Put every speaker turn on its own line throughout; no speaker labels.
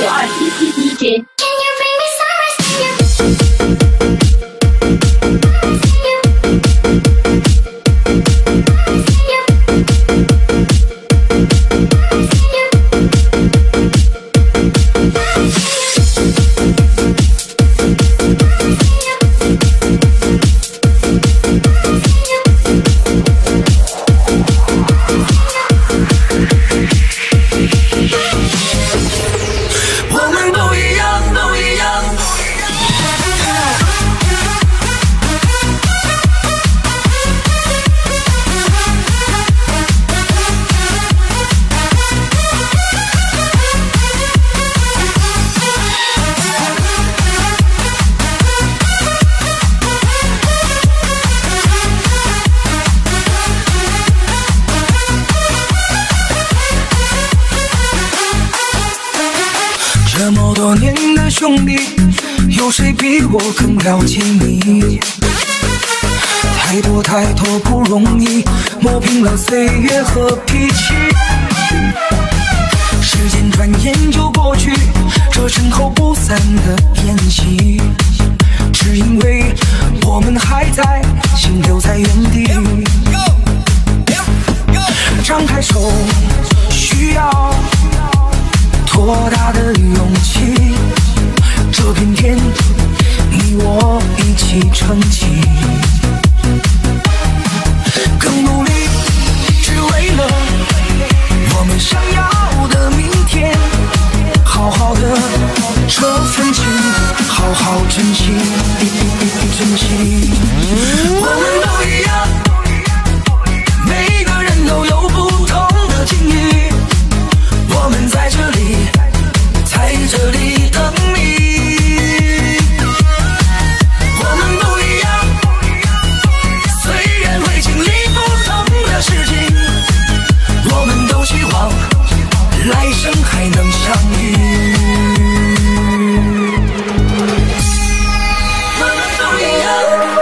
DJ。
这么多年的兄弟，有谁比我更了解你？太多太多不容易，磨平了岁月和脾气。时间转眼就过去，这身后不散的宴席，只因为我们还在，心留在原地。张开手，需要多大的勇气？这片天，你我一起撑起。更努力，只为了我们想要的明天。好好的这份情，好好珍惜，珍惜。我们都一样，每个人都有不同的境遇。我们在这里，在这里等你。我们不一样，虽然会经历不同的事情，我们都希望来生还能相遇。我们都一样。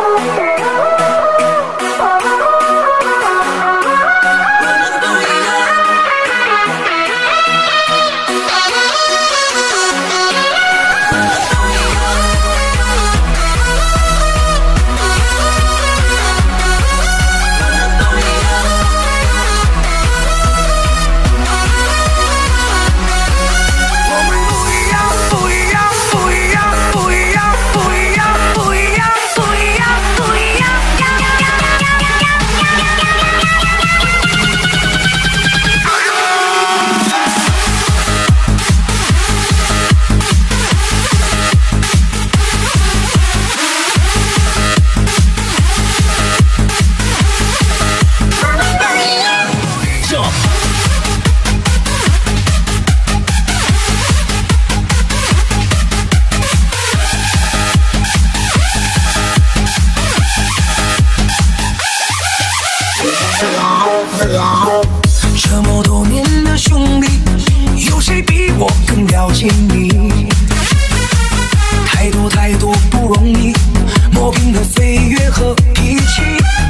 这么多年的兄弟，有谁比我更了解你？太多太多不容易，磨平了岁月和脾气。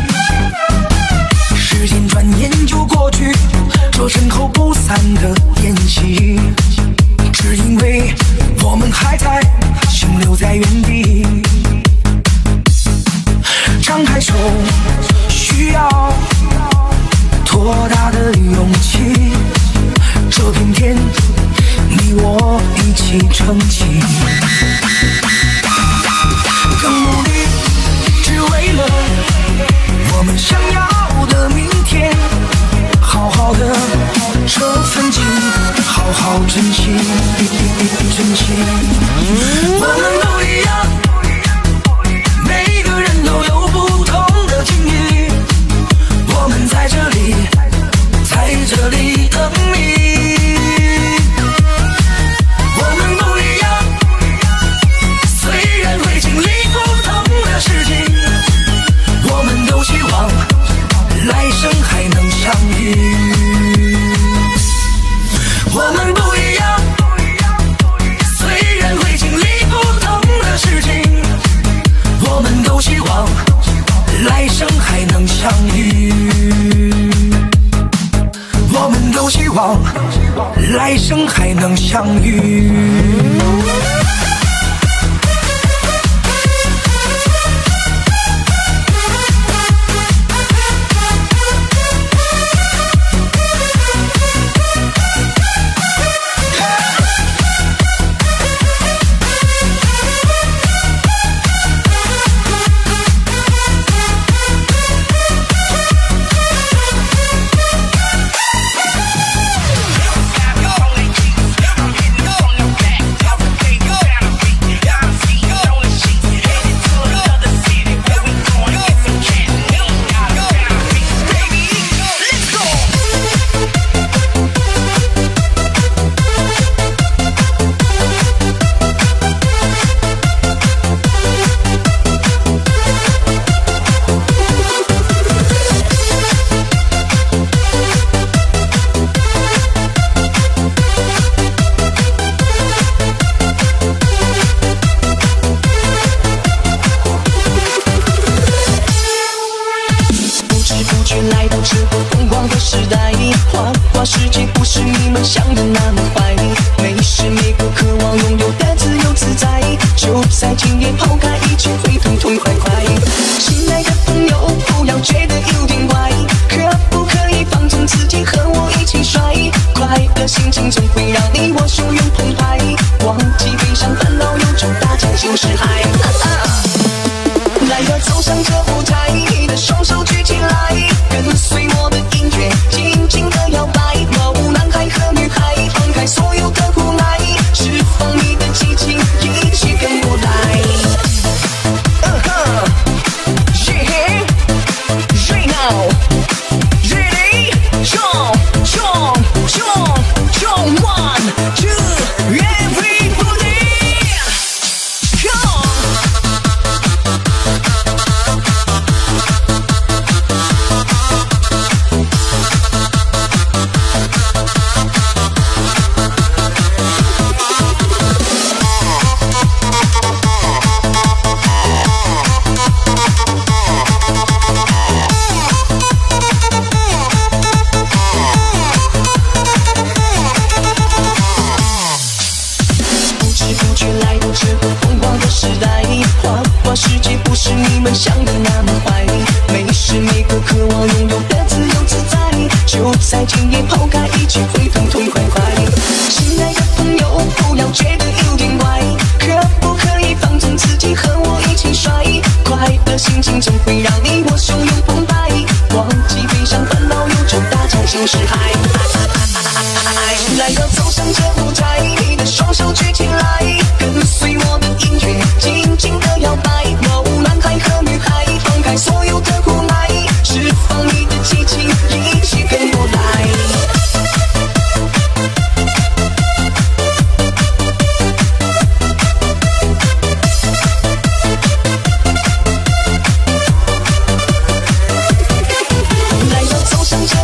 时间转眼就过去，这身后不散的宴席，只因为我们还在，心留在原地。张开手，需要多大的勇气？这片天，你我一起撑起。更努力，只为了我们想要的明天。好好的这份情，好好珍惜，珍惜。我们都一样，每个人都有不同的境遇。我们在这里，在这里等你。我们不一样，虽然会经历不同的事情，我们都希望来生还能相遇。我们不一样，虽然会经历不同的事情，我们都希望来生还能相遇。我们都希望来生还能相遇。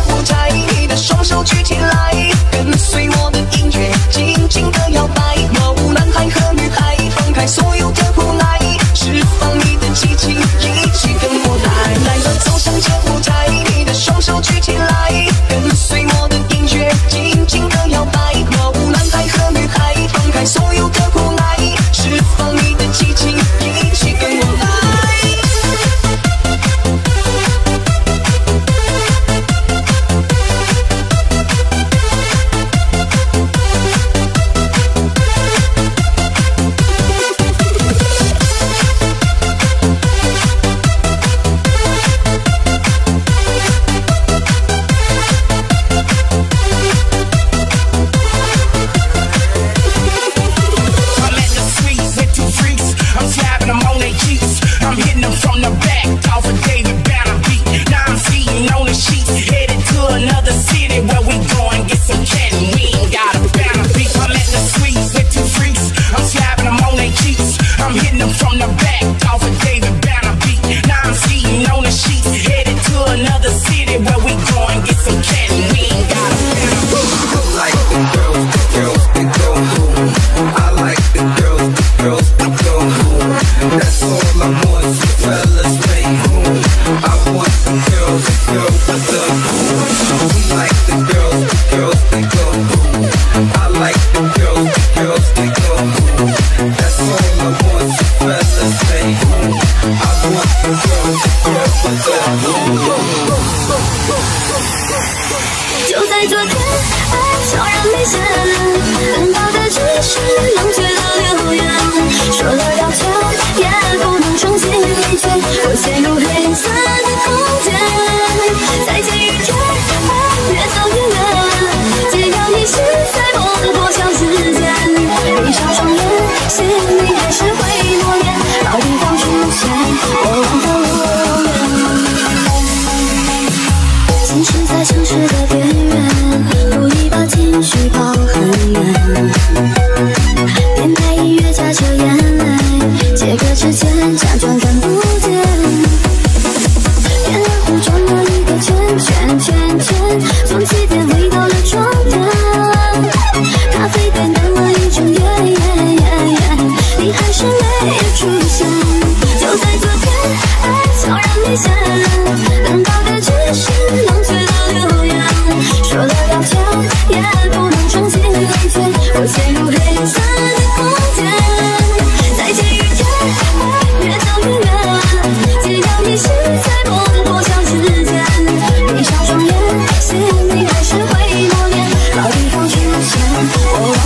双手举起来，跟随我的音乐，紧紧地摇摆。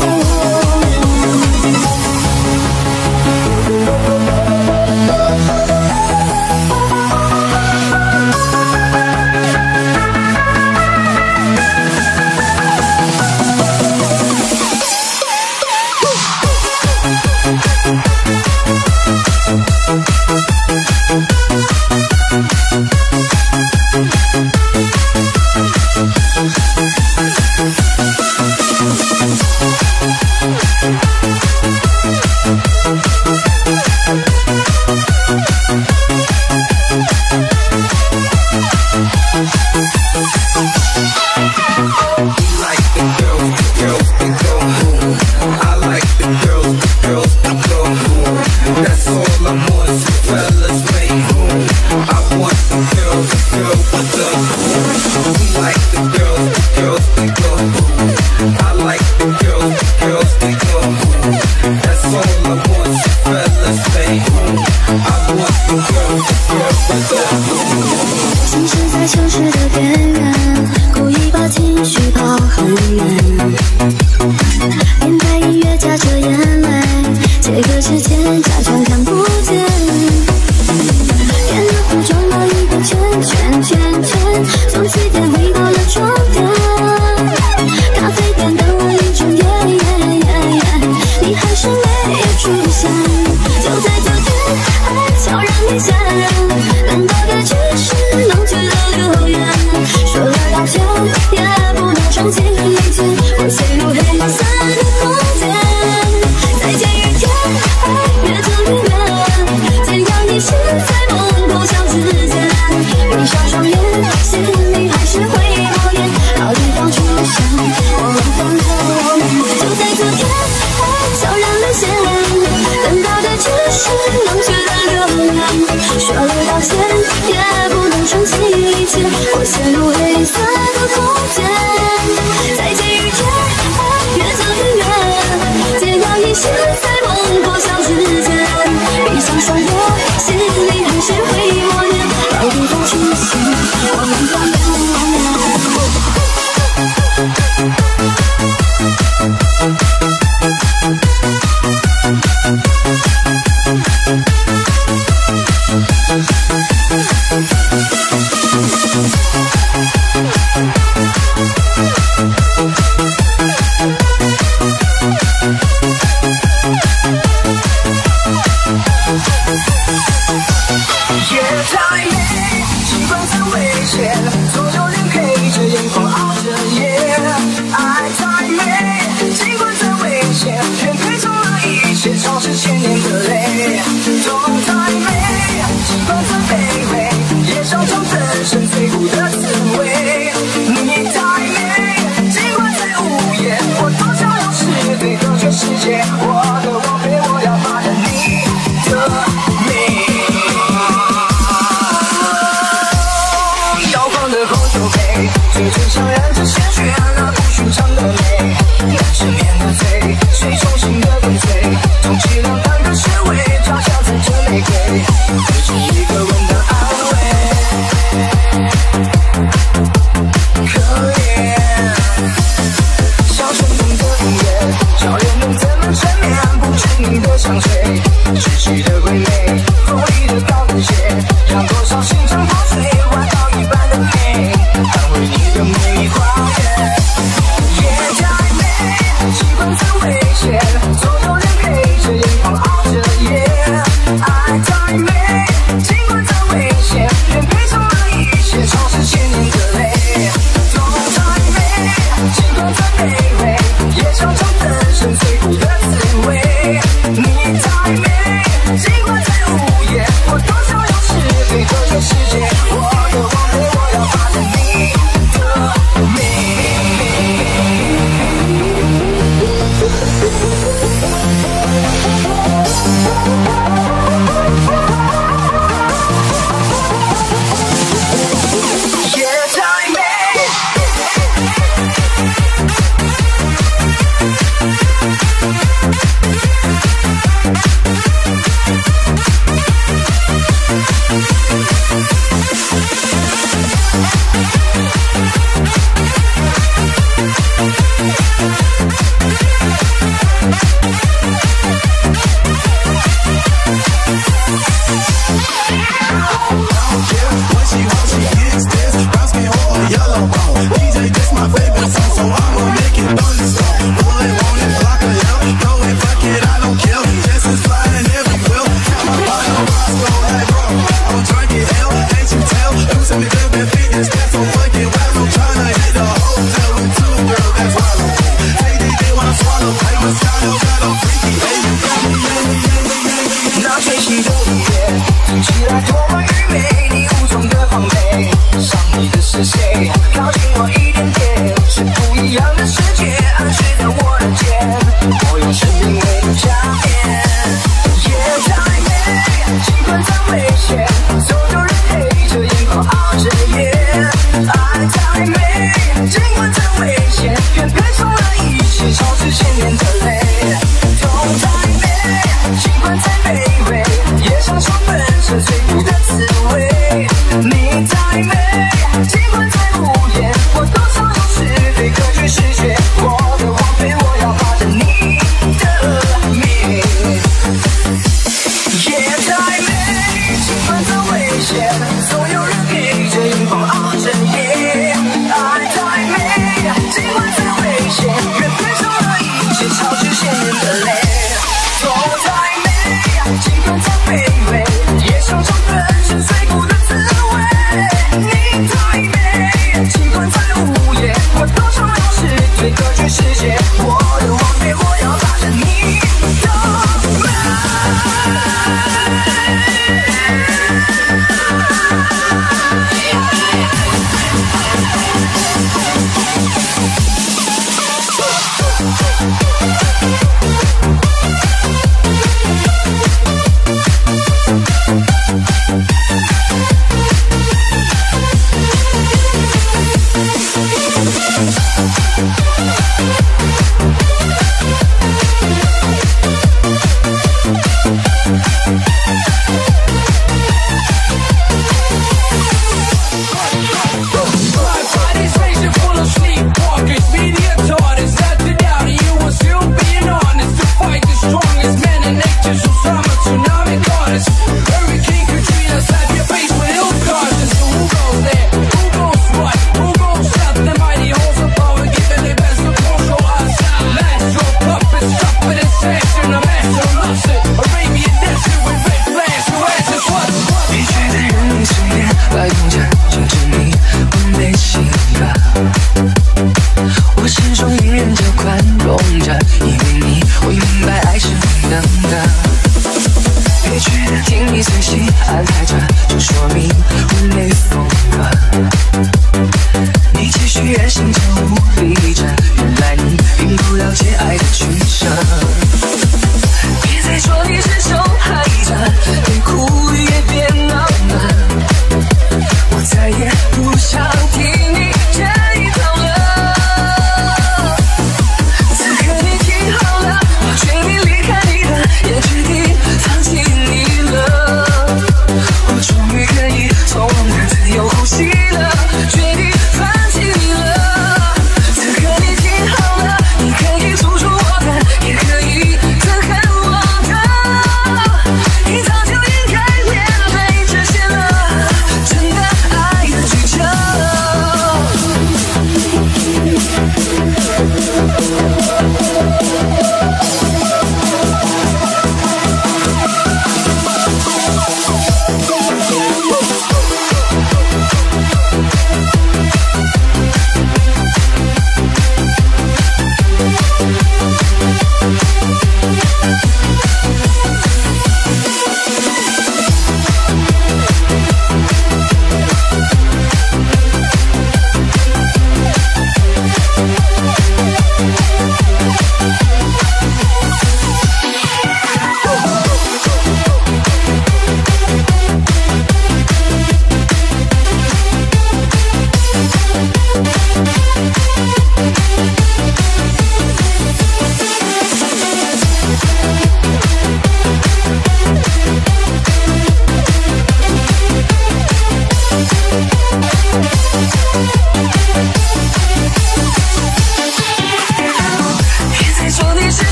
心是在城市的边缘，故意把情绪跑很远，连带音乐夹着眼泪，借个时间假装看不见。电脑糊装了一个圈圈圈圈，从起点回到了终点。咖啡店等了一整夜，你还是没有出现。就在昨天，爱悄然离线，难道这只是冷却的留言？说了道歉，也不能重启一切，我陷入黑色的空间。再见雨天，爱越走越远，怎样一现在梦破晓之间。闭上双眼，心里还是会默念，老地方出现，我们分后。就在昨天，爱悄然离线，等到的只是冷却的留言。说了道歉，也不能重启一切，我陷入黑色的空间。再见雨天，爱越走越远，怎样一现在梦破晓之间。闭上双眼，心里还是会默念，老地方出现，我们分后。
夜太美，尽管再危险，总有人陪着眼眶熬着夜。爱太美，尽管再危险，愿配送了一切，潮湿千年的泪。痛太美，尽管再卑微，也尝尝粉身碎骨的滋味。你太美，尽管再无言，我多想要是对隔绝世界。我的王妃，我要霸占你的美。嘴唇上染着鲜血，那不寻常的美，难赦免的罪，谁重新的跟随，充其量半个穴位，抓下在这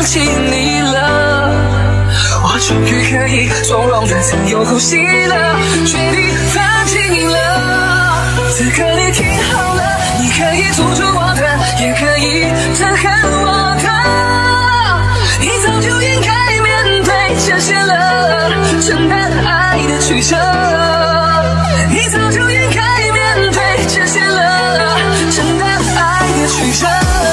起你了，我终于可以从容的自由呼吸了，决定放弃了。此刻你听好了，你可以阻住我的，也可以憎恨我的，你早就应该面对这些了，承担爱的曲折。你早就应该面对这些了，承担爱的曲折。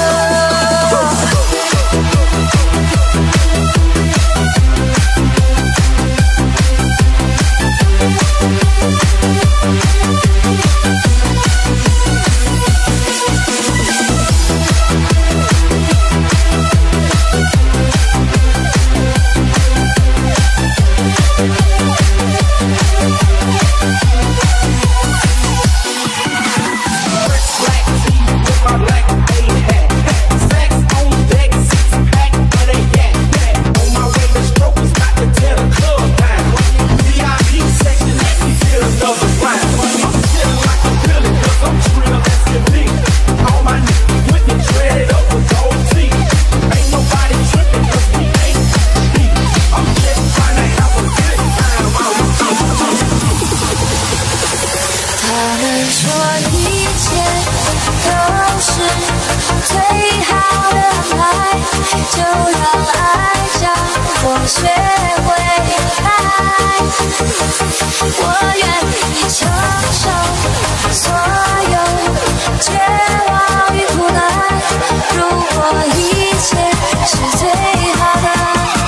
就让爱教我学会爱，我愿意承受所有绝望与苦难。如果一切是最好的，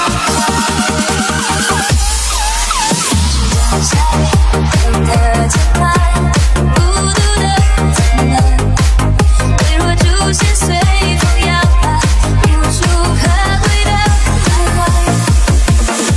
是在有的牵绊，孤独的灿烂，微弱出现随风摇摆。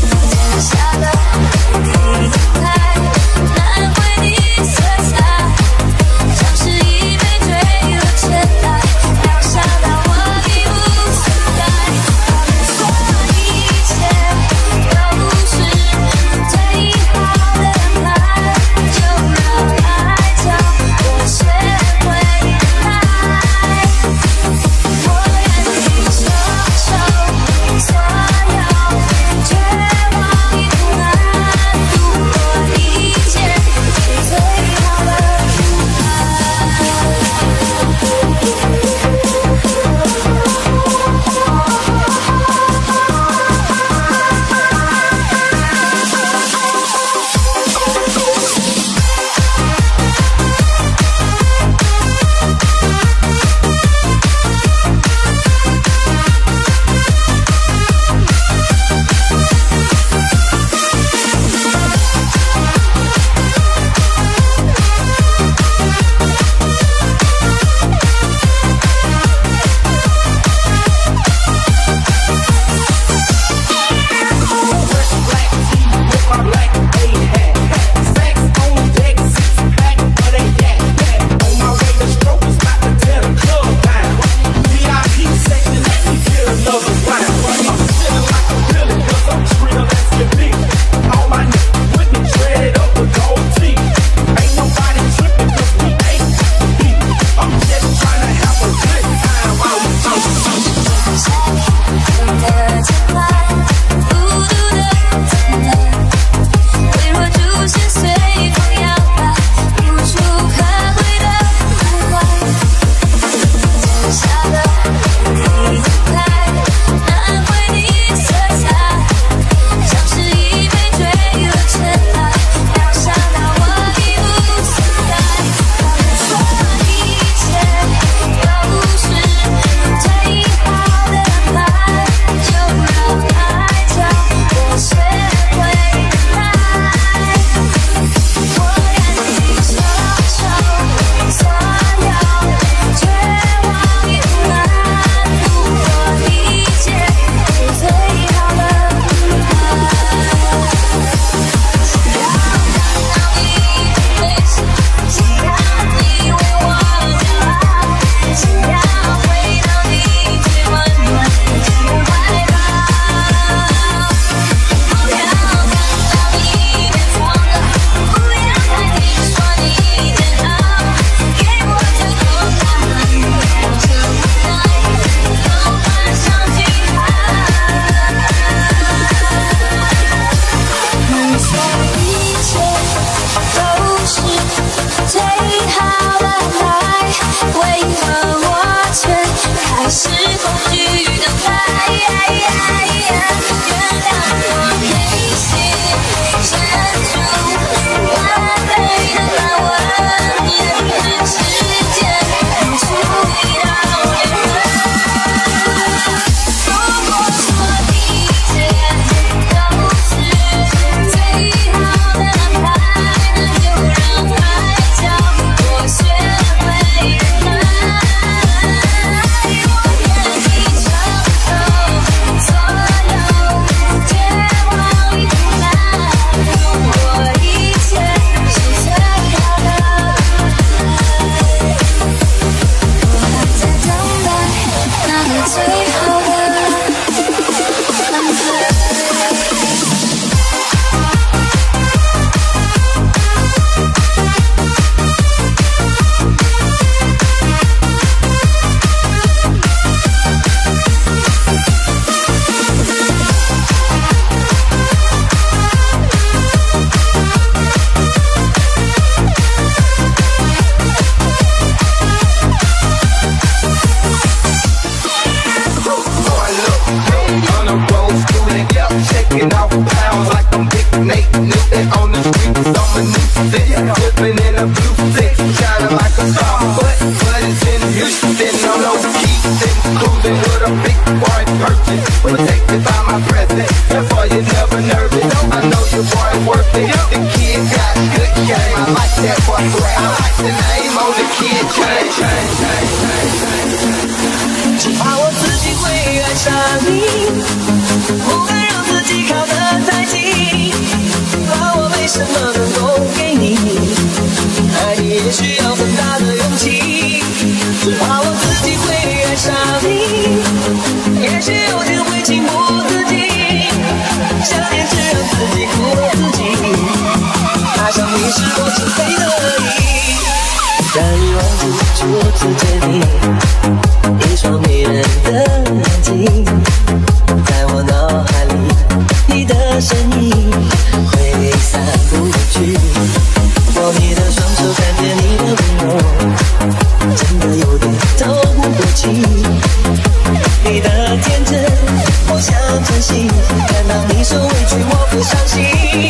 你受委屈我不相信，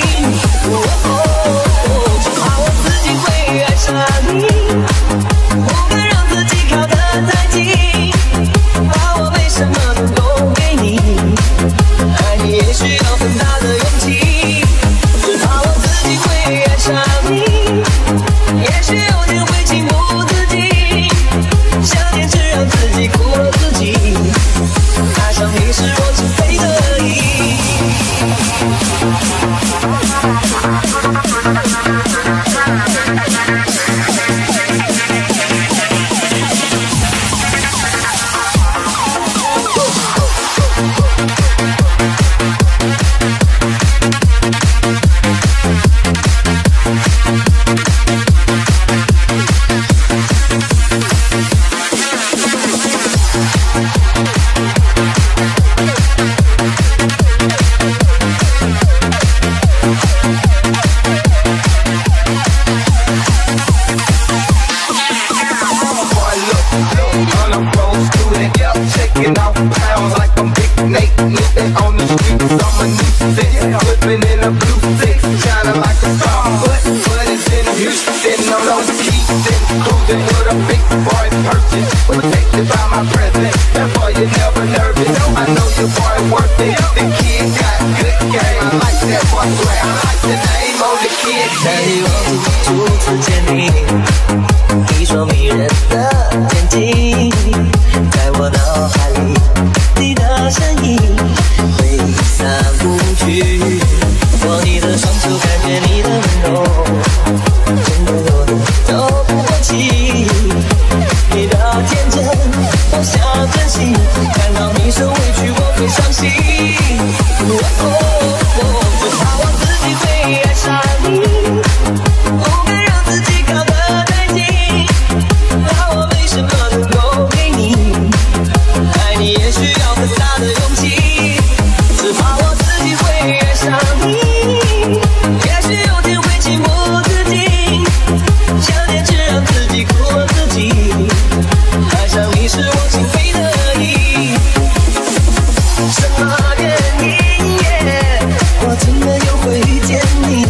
只怕我自己会爱上你，不敢让自己靠得太近，怕我没什么能够给你，爱你也需要很大的勇气，只怕我自己会爱上你，也许有天会情不自禁，想念只让自己苦了自己，爱上你是我情非得已。难以忘记初次见你，一双迷人的眼睛，在我脑海里，你的身影挥散不去。握你的双手，感觉你的温柔，真的有的都不放弃。你的天真，我想珍惜，看到你受委屈，我会伤心。只怕我自己会爱上你，不敢让自己靠得太近，怕我没什么能够给你，爱你也需要很大的勇气，只怕我自己会爱上你，也许有天会情不自禁，想念只让自己苦了自己，爱上你是我情非得已。什么原因我真的又会遇见你，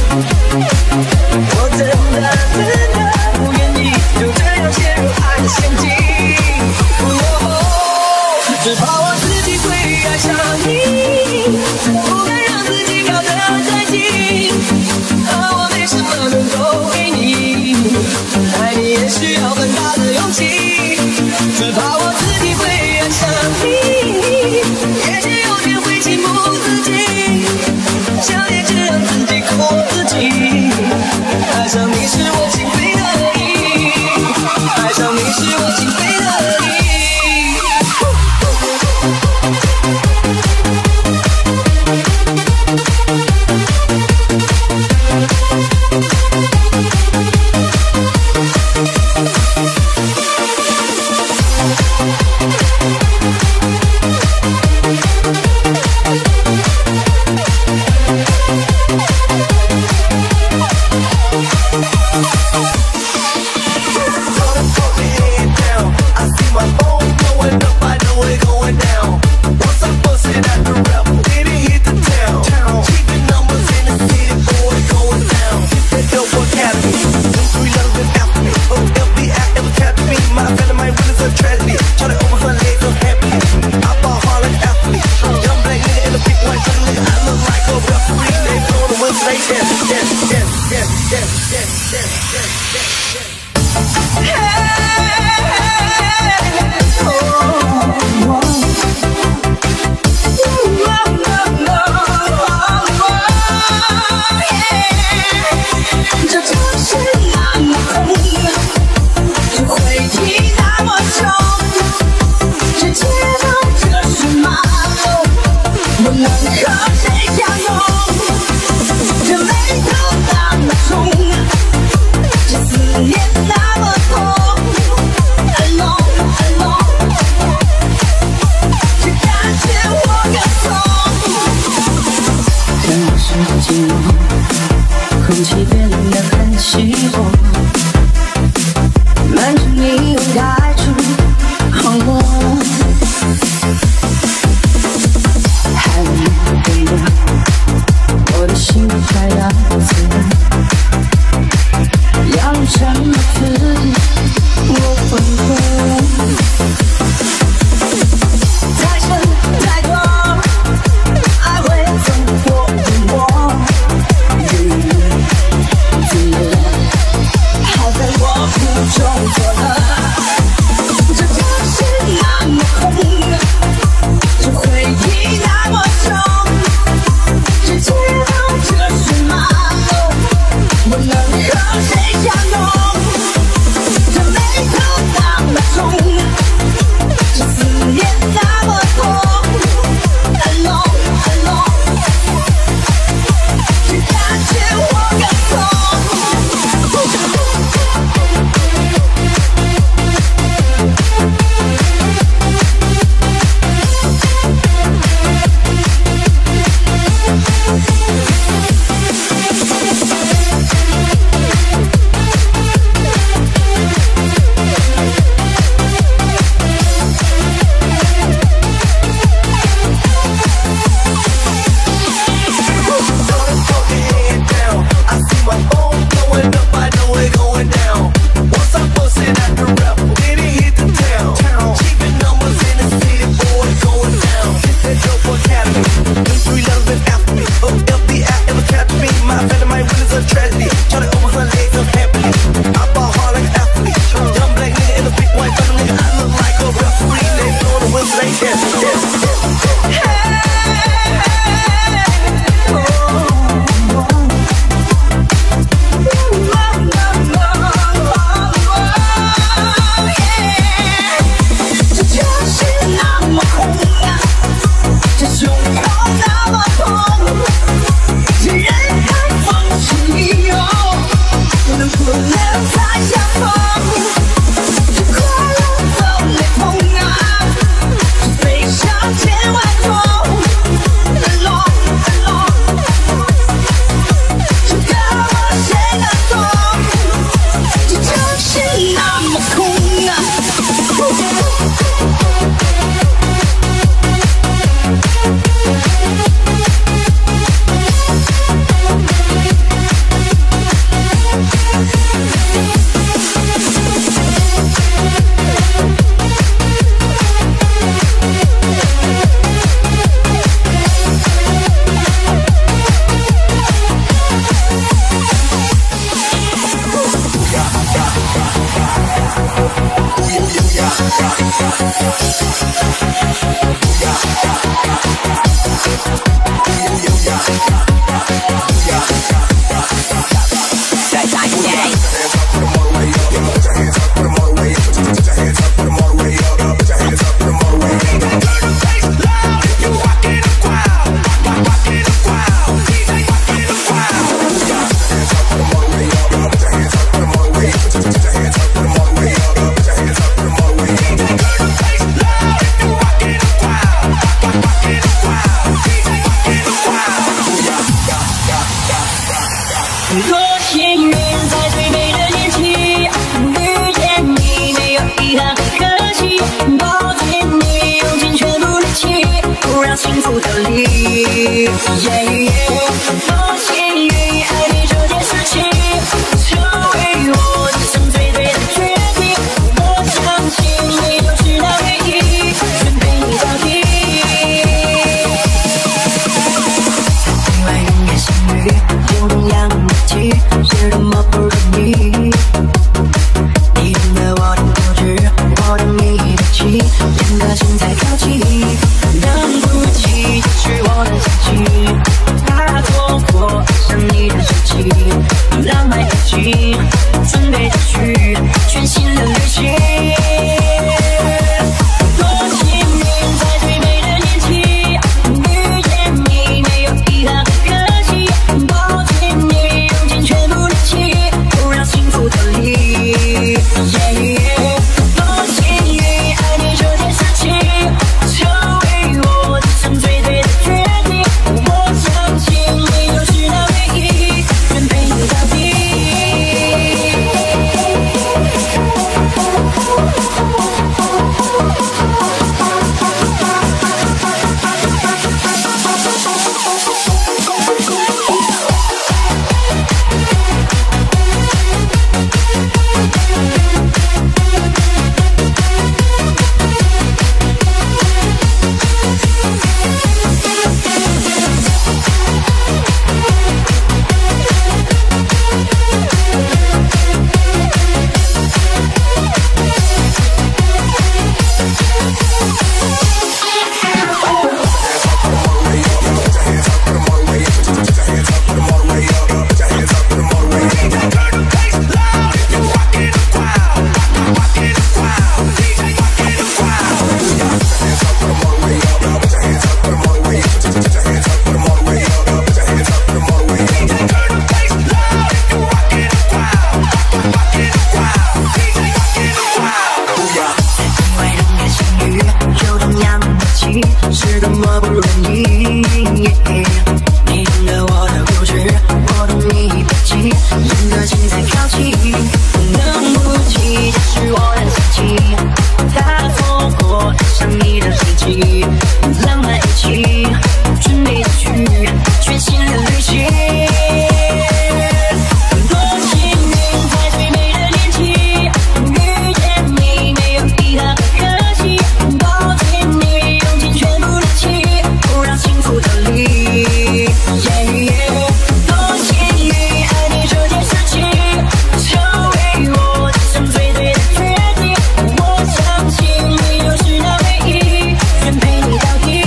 我真的不愿意就这样陷入爱的陷阱，只怕我自己会爱上你，不敢让自己靠得太近，怕我没什么能够给你，爱你也需要很大的勇气，只怕我自己会爱上你，也许有天会情不自禁，想念只让自己苦自己，爱上你是我情非得已，爱上你是我情非得已。空气变得很稀薄，满城霓虹盖住红落，还有你的多幸运，在最美的年纪遇见你，没有遗憾和可惜，抱紧你，用尽全部力气，不让幸福逃离。多幸运，爱你这件事情，成为我这生最对的决定。我相信你就是那唯一，愿陪你到底。意外人也相遇，有同样的默契，是多么不容易。你懂得我的固执，我懂你的气，两颗心在靠近，等不及就是我的想起，他错过想你的事情，浪漫已经准备继续全新的旅行。多幸运，在最美的年纪遇见你，没有遗憾和可惜，抱紧你，用尽全部力气，不让幸福逃离。多幸运，爱你这件事情，成为我这生最对的决定。我相信你就是那唯一，愿陪你到底。是多么不容易，你懂得我的固执，我懂你的气，两颗心在靠近，等不及就是我的想起，他错过想你的时机，浪漫一起准备继续全新的旅行。多幸运，在最美的年纪遇见你，没有遗憾和可惜，抱紧你，用尽全部力气，不让幸福逃离。多幸运，爱你这件事情，成为我这生最对的决定。我相信你就是那唯一，愿陪你到底。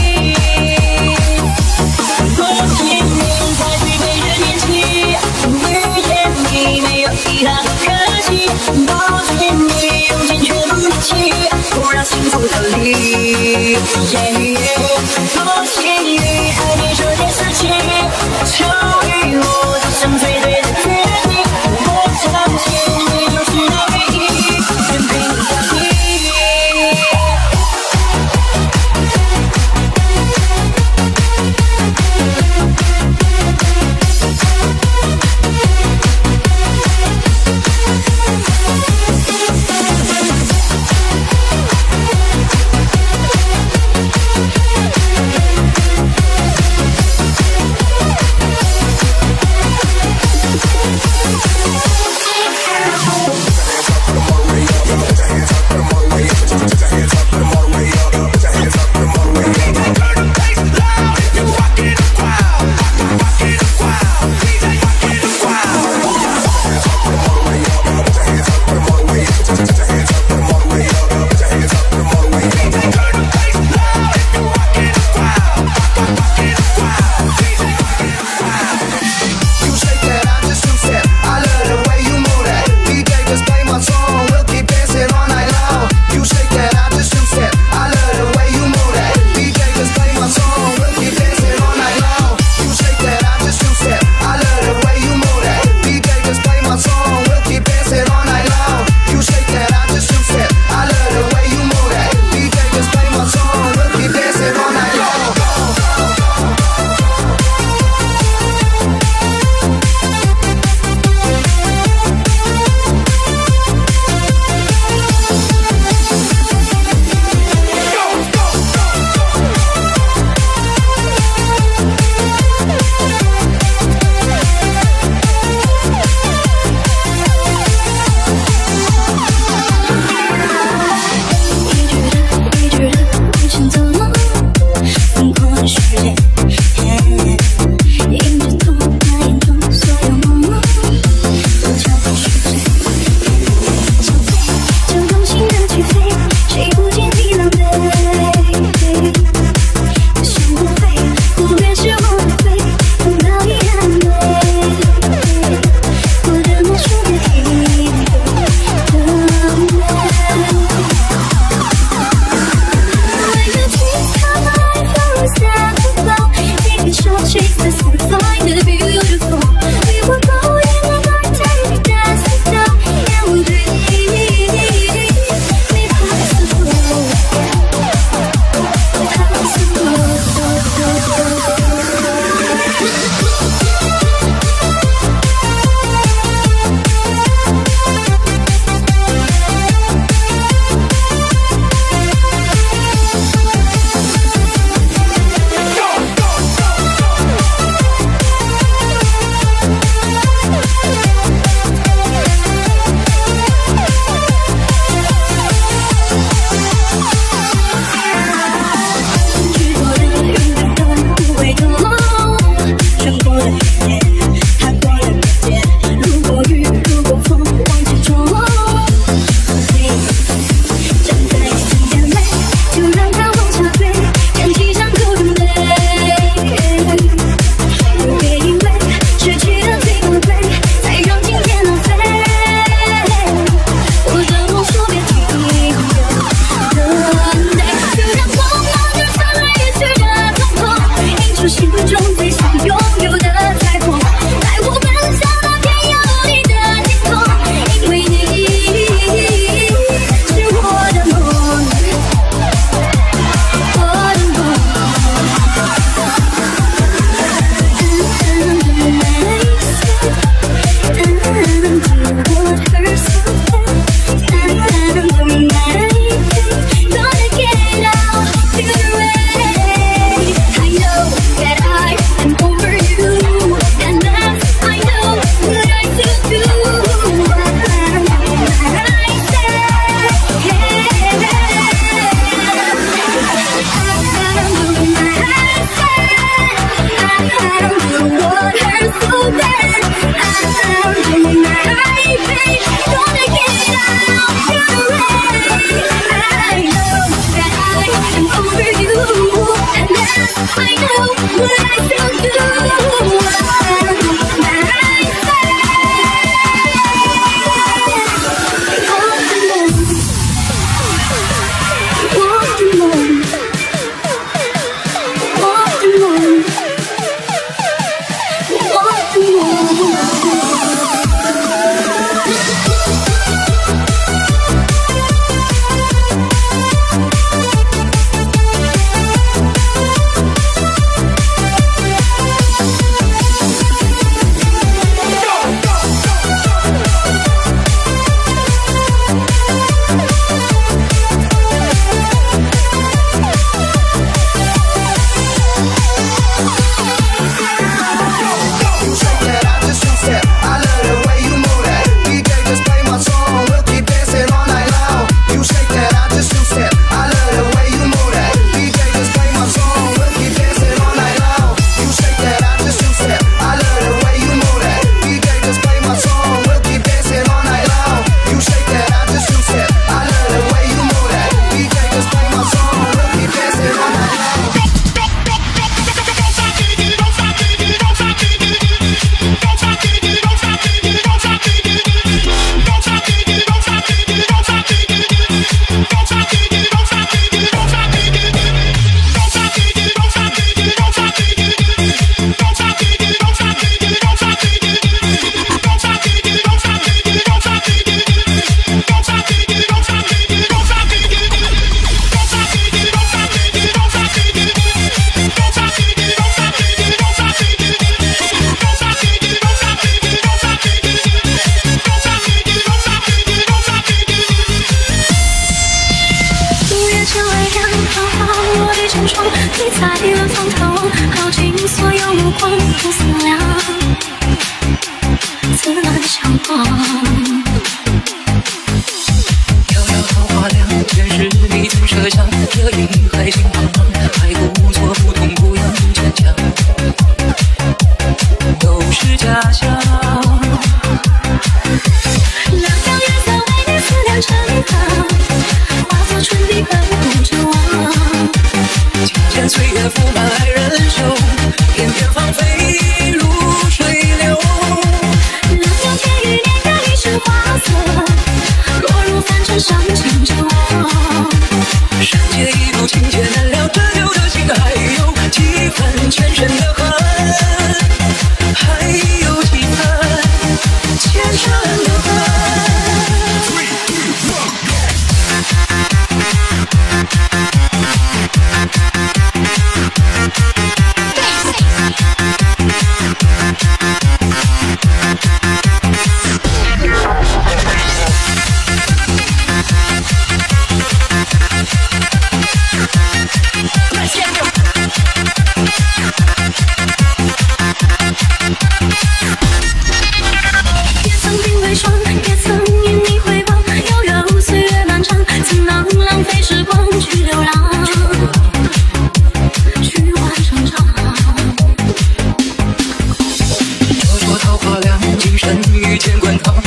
多幸运，在最美的年纪遇见你，没有遗憾和可惜，抱紧你，用尽全部力气，不让幸福逃离。多幸运，爱你这件事情，成为我这生最对的决定。我相信你就是那唯一，愿陪你到底。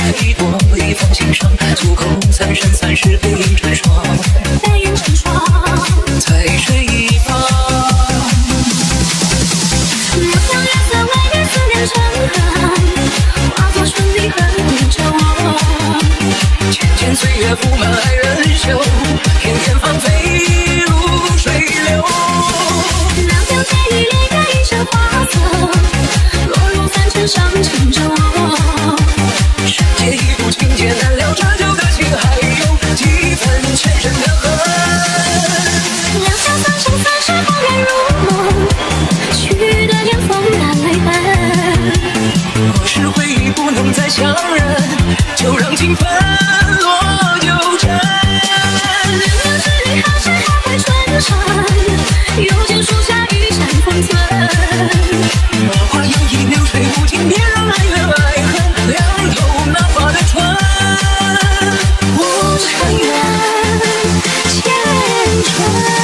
一朵一放心上，足够三生三世背影成双，
背影成双。
在水一方，
两条月色为你思念成河，化作春泥呵护着我。
渐渐岁月覆满爱人袖，片片芳菲如水流。
两条记忆裂开一身花色，落入凡尘上牵着我。
世界一步情节难料，这旧的情还有几分前生的恨。
两小三生三世恍然如梦，去的年风干泪奔。
若是回忆不能再相认，就让情分落纠缠。
两条之旅好像还会传承，又见树下一山封存。
浪花洋溢流水无尽，别让爱怨爱恨两头难划的船。
无尘缘千春。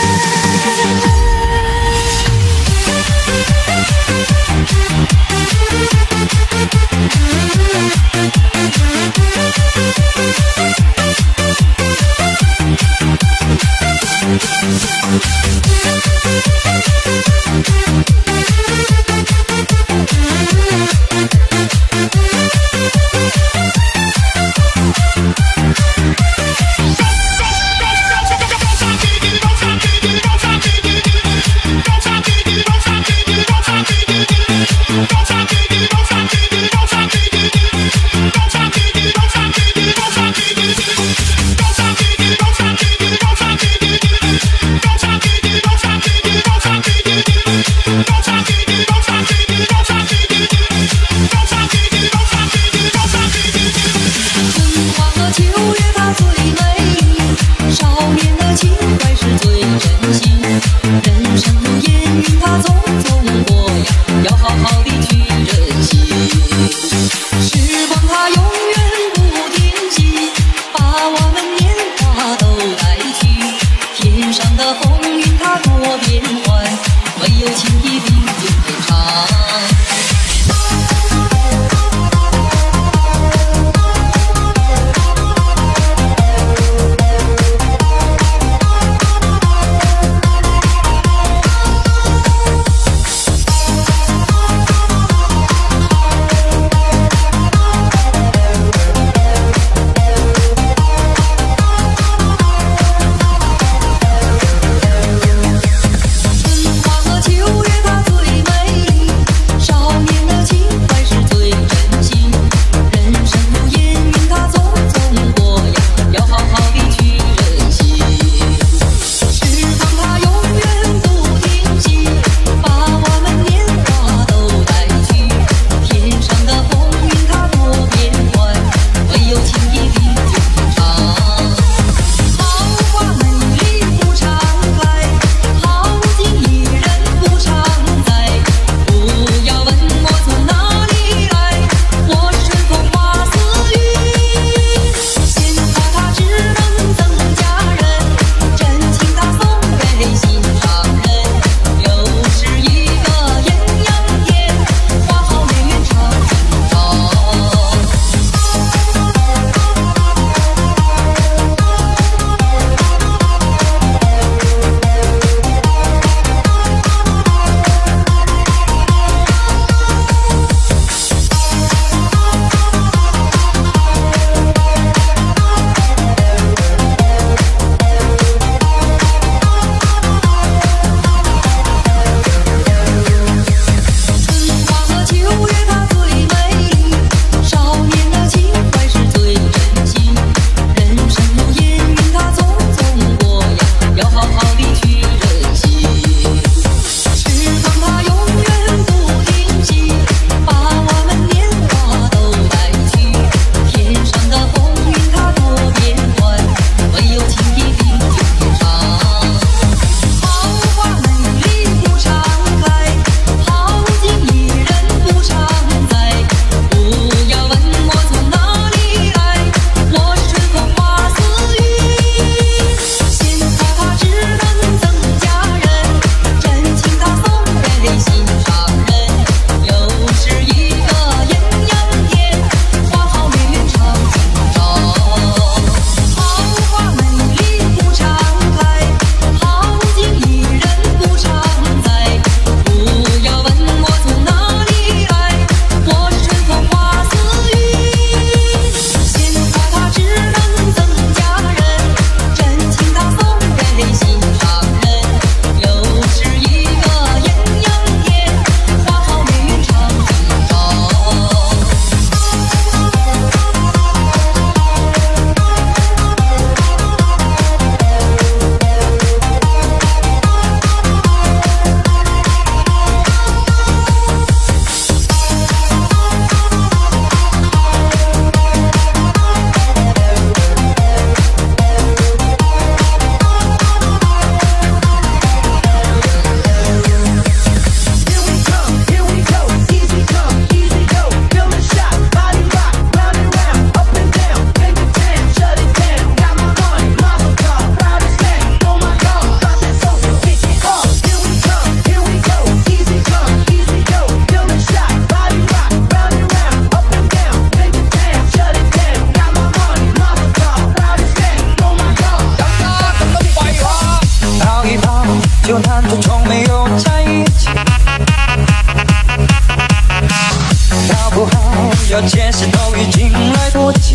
要见识都已经来不及。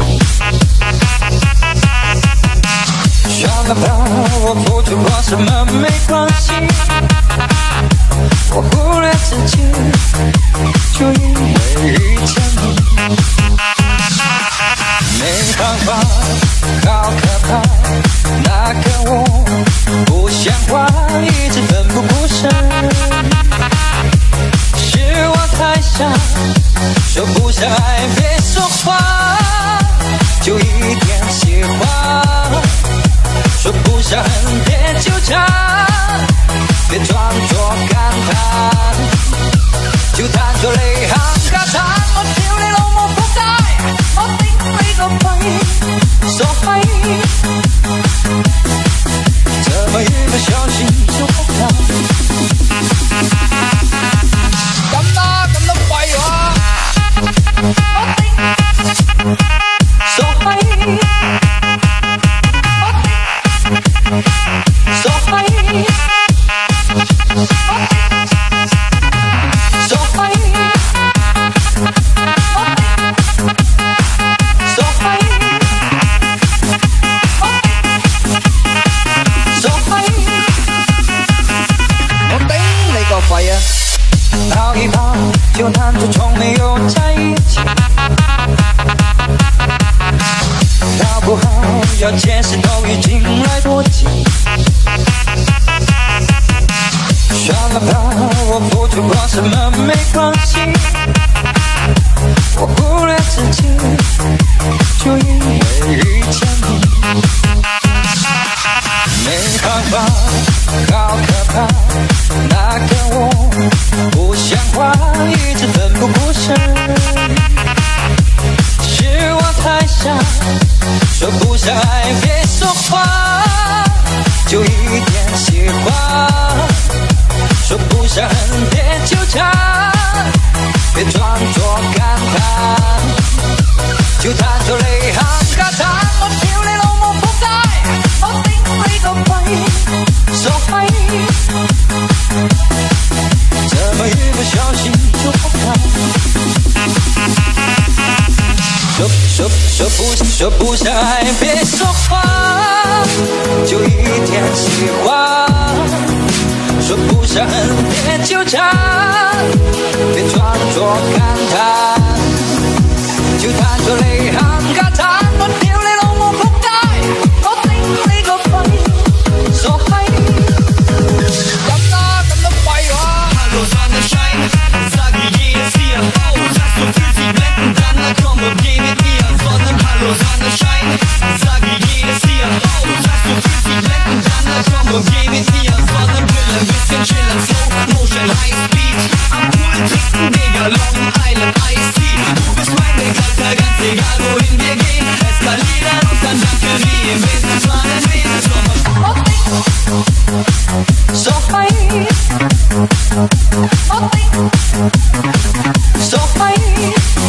想哪怕我付出过什么没关系，我忽略自己，就因为遇见你。没办法，好可怕，那个我不像话，一直奋不顾身。是我太傻，说不上爱别说话，就一点喜欢。说不上恨别纠缠，别装作感叹，就彈咗你冚家產。我屌你老母仆街，我頂你個肺，傻閪！這麼一不小心就崩塌。咁啦，咁都廢話，我頂傻閪！傻閪！傻閪！傻閪！傻閪！我頂你個肺啊！跑一跑就談着從沒有在一起，搞不好要解釋都已經來不及。算了吧，我付出過什麼沒關係，我忽略自己，就因為遇見你。沒辦法，好可怕，那個我不像話，一直奮不顧身。是我太傻，說不上愛別說話，就一點喜歡。說不上恨別糾纏，別裝作感嘆，就彈咗你冚家產。我屌你老母仆街，我頂你個肺，傻閪！這麼一不小心就崩塌。說不上愛別說話，就一點喜歡。說不上恨別糾纏，別裝作感嘆，就彈咗你冚家產。我屌你老母仆街，我頂你個肺，傻閪！咁啦，咁都廢話。Hallo Sonnenschein, sage jedes hier. Oh, sagst du fühlst dich blendend, dann komm und geh mit mir. Hallo Sonnenschein, sage jedes hier. Oh, sagst du fühlst dich blendend, dann komm und geh mit mir. Sonnenbrille, bisschen chillen, Slow Motion, High Speed. Am Pool trinken, Digga, Long Island Ice Tea. Du bist mein Begleiter, ganz egal wohin wir gehen. Eskalieren und dann danke wie im Winterschwanen wehen. So high, so high,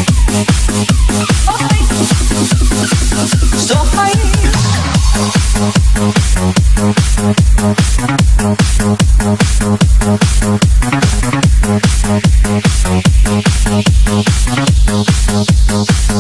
so high. So high.